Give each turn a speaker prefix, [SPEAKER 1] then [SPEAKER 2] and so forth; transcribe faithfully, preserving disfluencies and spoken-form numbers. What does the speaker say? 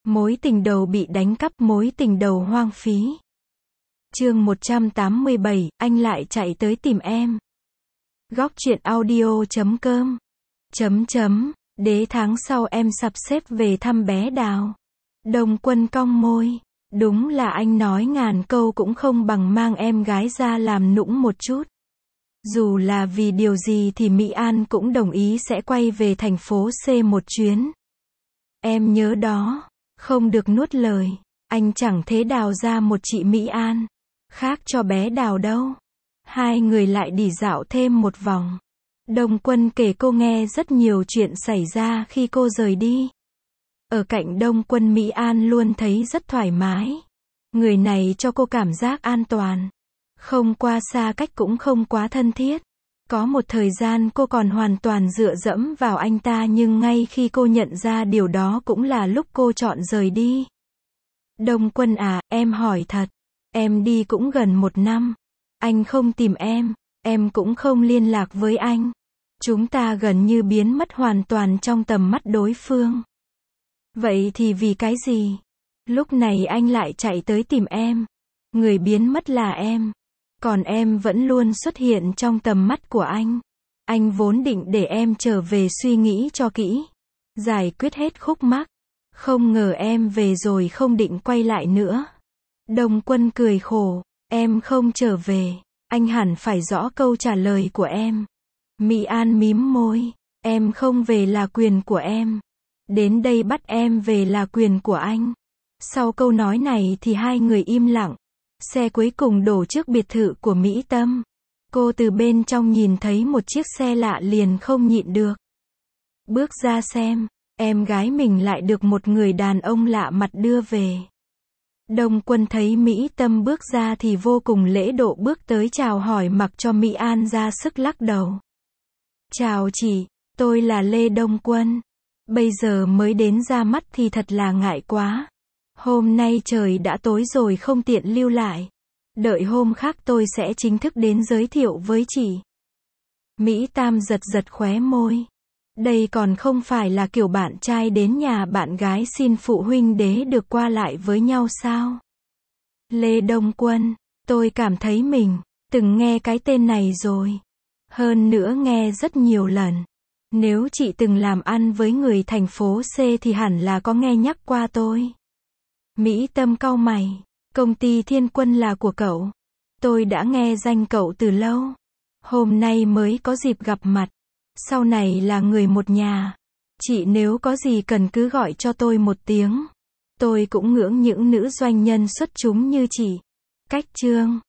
[SPEAKER 1] Mối tình đầu bị đánh cắp, mối tình đầu hoang phí. Chương một trăm tám mươi bảy, anh lại chạy tới tìm em. Góc truyện audio chấm com. Chấm chấm, đế tháng sau em sắp xếp về thăm bé Đào. Đồng Quân cong môi. Đúng là anh nói ngàn câu cũng không bằng mang em gái ra làm nũng một chút. Dù là vì điều gì thì Mỹ An cũng đồng ý sẽ quay về thành phố C một chuyến. Em nhớ đó. Không được nuốt lời. Anh chẳng thế đào ra một chị Mỹ An. Khác cho bé Đào đâu. Hai người lại đi dạo thêm một vòng. Đồng Quân kể cô nghe rất nhiều chuyện xảy ra khi cô rời đi. Ở cạnh Đồng Quân, Mỹ An luôn thấy rất thoải mái. Người này cho cô cảm giác an toàn. Không quá xa cách cũng không quá thân thiết. Có một thời gian cô còn hoàn toàn dựa dẫm vào anh ta, nhưng ngay khi cô nhận ra điều đó cũng là lúc cô chọn rời đi. Đồng Quân à, em hỏi thật. Em đi cũng gần một năm. Anh không tìm em. Em cũng không liên lạc với anh. Chúng ta gần như biến mất hoàn toàn trong tầm mắt đối phương. Vậy thì vì cái gì? Lúc này anh lại chạy tới tìm em. Người biến mất là em. Còn em vẫn luôn xuất hiện trong tầm mắt của anh. Anh vốn định để em trở về suy nghĩ cho kỹ. Giải quyết hết khúc mắc. Không ngờ em về rồi không định quay lại nữa. Đồng Quân cười khổ. Em không trở về. Anh hẳn phải rõ câu trả lời của em. Mỹ An mím môi. Em không về là quyền của em. Đến đây bắt em về là quyền của anh. Sau câu nói này thì hai người im lặng. Xe cuối cùng đổ trước biệt thự của Mỹ Tâm. Cô từ bên trong nhìn thấy một chiếc xe lạ liền không nhịn được. Bước ra xem, em gái mình lại được một người đàn ông lạ mặt đưa về. Đồng Quân thấy Mỹ Tâm bước ra thì vô cùng lễ độ bước tới chào hỏi, mặc cho Mỹ An ra sức lắc đầu. Chào chị, tôi là Lê Đồng Quân. Bây giờ mới đến ra mắt thì thật là ngại quá. Hôm nay trời đã tối rồi không tiện lưu lại. Đợi hôm khác tôi sẽ chính thức đến giới thiệu với chị. Mỹ Tam giật giật khóe môi. Đây còn không phải là kiểu bạn trai đến nhà bạn gái xin phụ huynh đế được qua lại với nhau sao? Lê Đồng Quân, tôi cảm thấy mình từng nghe cái tên này rồi. Hơn nữa nghe rất nhiều lần. Nếu chị từng làm ăn với người thành phố C thì hẳn là có nghe nhắc qua tôi. Mỹ Tâm cau mày. Công ty Thiên Quân là của cậu. Tôi đã nghe danh cậu từ lâu. Hôm nay mới có dịp gặp mặt. Sau này là người một nhà. Chị nếu có gì cần cứ gọi cho tôi một tiếng. Tôi cũng ngưỡng những nữ doanh nhân xuất chúng như chị. Cách chương.